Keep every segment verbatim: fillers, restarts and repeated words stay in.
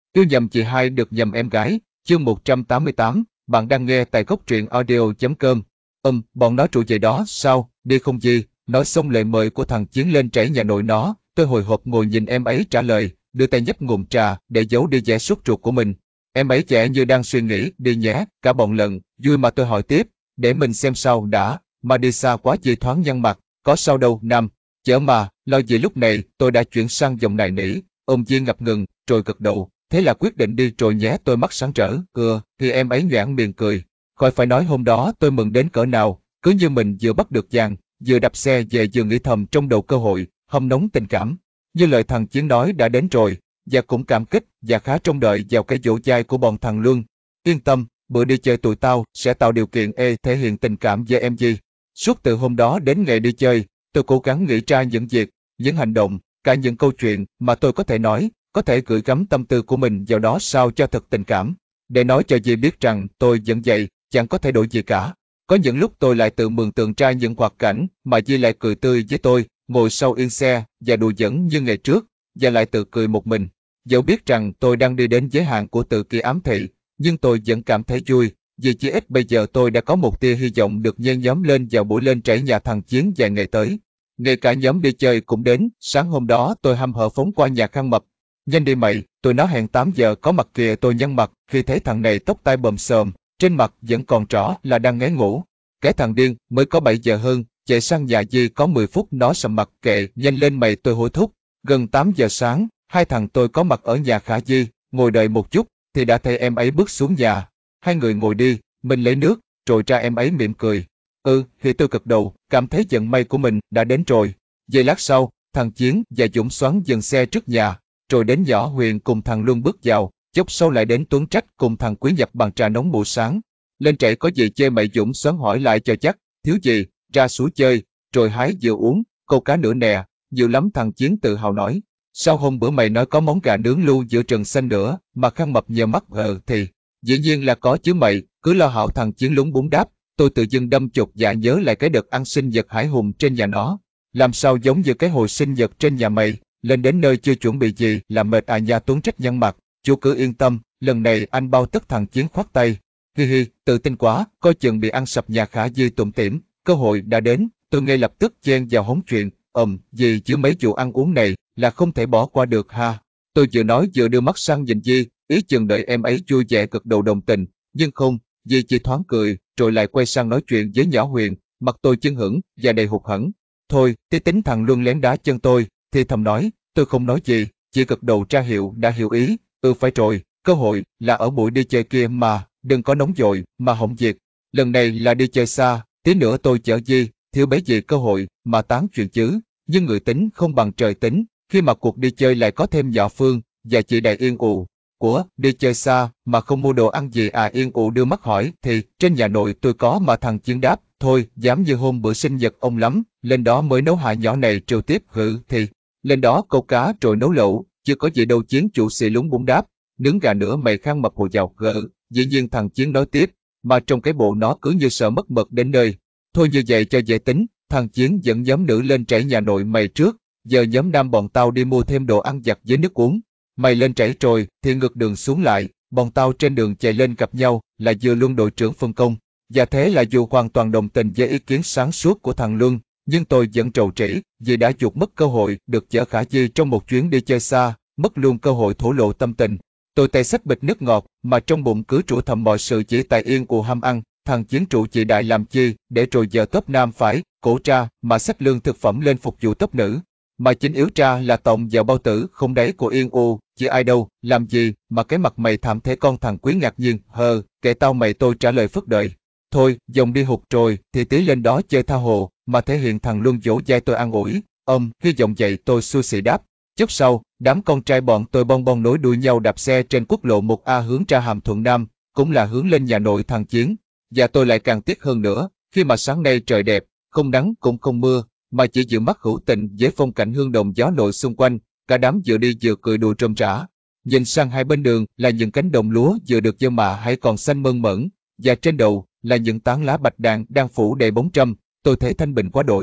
Yêu nhầm chị hai được nhầm em gái, chương một trăm tám mươi tám, bạn đang nghe tại góc truyện audio chấm com. Ừm, bọn nó trụ vậy đó, sao, đi không gì, nói xong lời mời của thằng Chiến lên trảy nhà nội nó, tôi hồi hộp ngồi nhìn em ấy trả lời, đưa tay nhấp ngụm trà để giấu đi vẻ sốt ruột của mình. Em ấy vẻ như đang suy nghĩ, đi nhé, cả bọn lần, vui mà tôi hỏi tiếp, để mình xem sao đã, mà đi xa quá gì thoáng nhăn mặt, có sao đâu, Nam, chở mà, lo gì lúc này, tôi đã chuyển sang giọng nài nỉ, ôm Duyên ngập ngừng, rồi gật đầu. Thế là quyết định đi rồi nhé, tôi mắt sáng rỡ, ừ, thì em ấy nhoẻn miệng cười. Khỏi phải nói hôm đó tôi mừng đến cỡ nào, cứ như mình vừa bắt được vàng, vừa đạp xe về vừa nghĩ thầm trong đầu cơ hội, hâm nóng tình cảm. Như lời thằng Chiến nói đã đến rồi, và cũng cảm kích và khá trông đợi vào cái dỗ dai của bọn thằng Luân. Yên tâm, bữa đi chơi tụi tao sẽ tạo điều kiện e thể hiện tình cảm với em Di. Suốt từ hôm đó đến ngày đi chơi, tôi cố gắng nghĩ ra những việc, những hành động, cả những câu chuyện mà tôi có thể nói, có thể gửi gắm tâm tư của mình vào đó sao cho thật tình cảm, để nói cho Di biết rằng tôi vẫn vậy, chẳng có thay đổi gì cả. Có những lúc tôi lại tự mường tượng ra những hoạt cảnh mà Di lại cười tươi với tôi, ngồi sau yên xe và đùa giỡn như ngày trước, và lại tự cười một mình. Dẫu biết rằng tôi đang đi đến giới hạn của tự kỷ ám thị, nhưng tôi vẫn cảm thấy vui, vì chỉ ít bây giờ tôi đã có một tia hy vọng được nhen nhóm lên vào buổi lên trảy nhà thằng Chiến vài ngày tới. Ngay cả nhóm đi chơi cũng đến, sáng hôm đó tôi hăm hở phóng qua nhà Khang Mập. Nhanh đi mày, tụi nó hẹn tám giờ có mặt kìa, tôi nhăn mặt khi thấy thằng này tóc tai bồm xồm, trên mặt vẫn còn rõ là đang ngáy ngủ. Cái thằng điên, mới có bảy giờ hơn, chạy sang nhà Di có mười phút nó sầm mặt, kệ, nhanh lên mày, tôi hối thúc. Gần tám giờ sáng, hai thằng tôi có mặt ở nhà Khả Di, ngồi đợi một chút, thì đã thấy em ấy bước xuống nhà. Hai người ngồi đi, mình lấy nước, rồi ra em ấy mỉm cười. Ừ, thì tôi gật đầu, cảm thấy vận may của mình đã đến rồi. Giây lát sau, thằng Chiến và Dũng xoắn dừng xe trước nhà, rồi đến nhỏ Huyền cùng thằng Luân bước vào, chốc sau lại đến Tuấn Trách cùng thằng Quý nhập bằng trà nóng buổi sáng. Lên trễ có gì chê mày, Dũng xoắn hỏi lại cho chắc, thiếu gì, ra suối chơi, rồi hái vừa uống, câu cá nữa nè, nhiều lắm, thằng Chiến tự hào nói. Sao hôm bữa mày nói có món gà nướng lưu giữa rừng xanh nữa, mà Khang Mập nhờ mắt ờ thì, dĩ nhiên là có chứ mày, cứ lo hạo, thằng Chiến lúng búng đáp. Tôi tự dưng đâm chột dạ nhớ lại cái đợt ăn sinh nhật hải hùng trên nhà nó. Làm sao giống như cái hồi sinh nhật trên nhà mày, lên đến nơi chưa chuẩn bị gì là mệt à nha. Tuấn Trách nhăn mặt, chú cứ yên tâm, lần này anh bao tất. Thằng Chiến khoát tay. Hi hi, tự tin quá, coi chừng bị ăn sập nhà Khả Di tủm tỉm, cơ hội đã đến, tôi ngay lập tức chen vào hóng chuyện, ầm, gì chứ mấy vụ ăn uống này là không thể bỏ qua được ha. Tôi vừa nói vừa đưa mắt sang nhìn Di, ý chừng đợi em ấy vui vẻ gật đầu đồng tình, nhưng không, Di chỉ thoáng cười, rồi lại quay sang nói chuyện với nhỏ Huyền, mặt tôi chưng hửng và đầy hụt hẫng. Thôi, tí tính thằng Luân lén đá chân tôi, thì thầm nói, tôi không nói gì, chỉ gật đầu ra hiệu đã hiểu ý. Ừ phải rồi, cơ hội là ở buổi đi chơi kia mà, đừng có nóng vội mà hỏng việc. Lần này là đi chơi xa, tí nữa tôi chở Di, thiếu bấy gì cơ hội mà tán chuyện chứ. Nhưng người tính không bằng trời tính, khi mà cuộc đi chơi lại có thêm nhỏ Phương và chị Đại Yên ù. Của, đi chơi xa mà không mua đồ ăn gì à? Yên ụ đưa mắt hỏi, thì trên nhà nội tôi có mà. Thằng Chiến đáp, thôi, dám như hôm bữa sinh nhật ông lắm, lên đó mới nấu hại nhỏ này trêu tiếp. Hử thì, lên đó câu cá rồi nấu lẩu, chưa có gì đâu. Chiến chủ xì lúng búng đáp, nướng gà nữa mày. Khang Mập hồ dào gỡ, dĩ nhiên thằng Chiến nói tiếp, mà trong cái bộ nó cứ như sợ mất mật đến nơi. Thôi như vậy cho dễ tính, thằng Chiến dẫn nhóm nữ lên trảy nhà nội mày trước, giờ nhóm nam bọn tao đi mua thêm đồ ăn vặt với nước uống. Mày lên trảy rồi thì ngược đường xuống lại, bọn tao trên đường chạy lên gặp nhau là vừa luôn đội trưởng phân công. Và thế là dù hoàn toàn đồng tình với ý kiến sáng suốt của thằng Luân, nhưng tôi vẫn trầu trĩ vì đã chuột mất cơ hội được chở Khả Di trong một chuyến đi chơi xa, mất luôn cơ hội thổ lộ tâm tình. Tôi tay xách bịch nước ngọt mà trong bụng cứ trũ thầm mọi sự chỉ tại Yên ù ham ăn. Thằng Chiến trụ chị Đại làm chi để rồi giờ tốp nam phải cổ tra mà xách lương thực phẩm lên phục vụ tốp nữ. Mà chính yếu ra là tòng vào bao tử không đáy của Yên ù, chứ ai đâu, làm gì mà cái mặt mày thảm thế? Con thằng Quý ngạc nhiên, hờ, kệ tao mày, tôi trả lời phớt đợi. Thôi, dòng đi hụt rồi thì tí lên đó chơi tha hồ, mà thể hiện. Thằng Luân dỗ dai tôi an ủi, ông, hy vọng vậy. Tôi xui xì đáp. Chút sau, đám con trai bọn tôi bon bon nối đuôi nhau đạp xe trên quốc lộ một A hướng ra Hàm Thuận Nam, cũng là hướng lên nhà nội thằng Chiến. Và tôi lại càng tiếc hơn nữa, khi mà sáng nay trời đẹp, không nắng cũng không mưa, mà chỉ giữ mắt hữu tình với phong cảnh hương đồng gió nội xung quanh, cả đám vừa đi vừa cười đùa rôm rả. Nhìn sang hai bên đường là những cánh đồng lúa vừa được gieo mạ hay còn xanh mơn mởn, và trên đầu là những tán lá bạch đàn đang phủ đầy bóng trâm. Tôi thấy thanh bình quá đổi.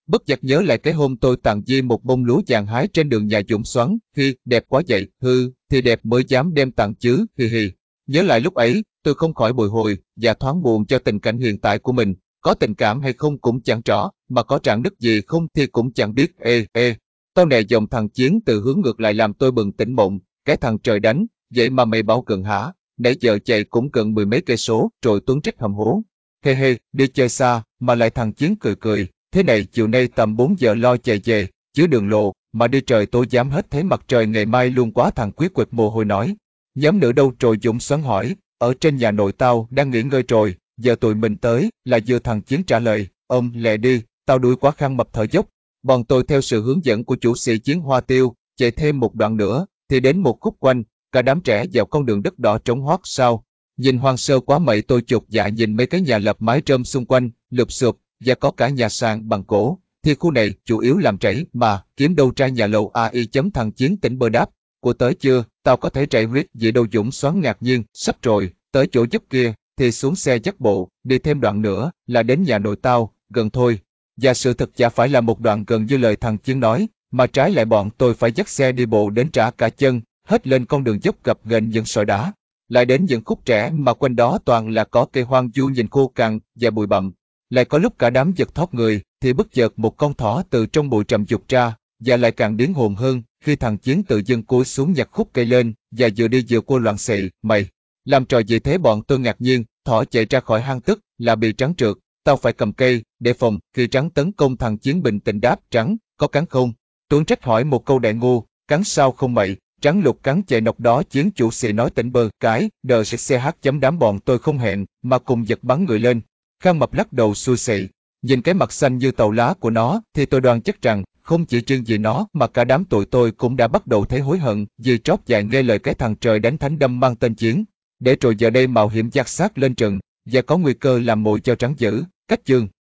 Bất chợt nhớ lại cái hôm tôi tặng Di một bông lúa vàng hái trên đường nhà Dũng Xoắn, hi, đẹp quá vậy, hư, thì đẹp mới dám đem tặng chứ, hi hi. Nhớ lại lúc ấy, tôi không khỏi bồi hồi và thoáng buồn cho tình cảnh hiện tại của mình. Có tình cảm hay không cũng chẳng rõ, mà có rạn nứt gì không thì cũng chẳng biết. Ê, ê, tao nè, dòng thằng Chiến từ hướng ngược lại làm tôi bừng tỉnh mộng. Cái thằng trời đánh, vậy mà mày bảo gần hả? Nãy giờ chạy cũng gần mười mấy cây số, rồi Tuấn trách hầm hố. Hê hê, đi chơi xa, mà lại thằng Chiến cười cười. Thế này chiều nay tầm bốn giờ lo chạy về, chứ đường lộ, mà đi trời tối dám hết thấy mặt trời ngày mai luôn quá, thằng Quyết quệt mồ hôi nói. Dám nữa đâu, rồi Dũng Xoắn hỏi, ở trên nhà nội tao đang nghỉ ngơi rồi, giờ tụi mình tới, là vừa thằng Chiến trả lời, ông lẹ đi, tao đuổi quá. Khăn mập thở dốc. Bọn tôi theo sự hướng dẫn của chủ sĩ Chiến Hoa Tiêu, chạy thêm một đoạn nữa, thì đến một khúc quanh, cả đám trẻ vào con đường đất đỏ trống hoác sao. Nhìn hoang sơ quá mậy, tôi chột dạ nhìn mấy cái nhà lợp mái rơm xung quanh, lụp xụp, và có cả nhà sàn bằng gỗ, thì khu này chủ yếu làm rẫy mà, kiếm đâu ra nhà lầu a i. Chấm thằng Chiến tỉnh bơ đáp, của tới chưa, tao có thể chạy huyết gì đâu. Dũng Xoắn ngạc nhiên, sắp rồi, tới chỗ giúp kia, thì xuống xe dắt bộ, đi thêm đoạn nữa, là đến nhà nội tao, gần thôi. Và sự thật chả phải là một đoạn gần như lời thằng Chiến nói, mà trái lại bọn tôi phải dắt xe đi bộ đến trả cả chân, hết lên con đường dốc gập ghềnh những sỏi đá, lại đến những khúc rẽ mà quanh đó toàn là có cây hoang vu nhìn khô cằn và bụi bặm. Lại có lúc cả đám giật thót người, thì bất chợt một con thỏ từ trong bụi trầm dục ra, và lại càng điên hồn hơn khi thằng Chiến tự dưng cúi xuống nhặt khúc cây lên, và vừa đi vừa cô loạn xị, mày làm trò gì thế? Bọn tôi ngạc nhiên. Thỏ chạy ra khỏi hang tức là bị Trắng trượt, tao phải cầm cây để phòng khi Trắng tấn công. Thằng Chiến bình tĩnh đáp, Trắng, có cắn không? Tuấn trách hỏi một câu đại ngu, cắn sao không mậy? Trắng lục cắn chạy nọc đó. Chiến chủ sĩ nói tỉnh bơ cái, đờ ch chấm đám bọn tôi không hẹn mà cùng giật bắn người lên. Khăn mập lắc đầu xui xị, nhìn cái mặt xanh như tàu lá của nó thì tôi đoan chắc rằng không chỉ riêng gì nó mà cả đám tụi tôi cũng đã bắt đầu thấy hối hận vì trót dại nghe lời cái thằng trời đánh thánh đâm mang tên Chiến, để rồi giờ đây mạo hiểm dạt xác lên rừng và có nguy cơ làm mồi cho Trắng giữ. Cách chương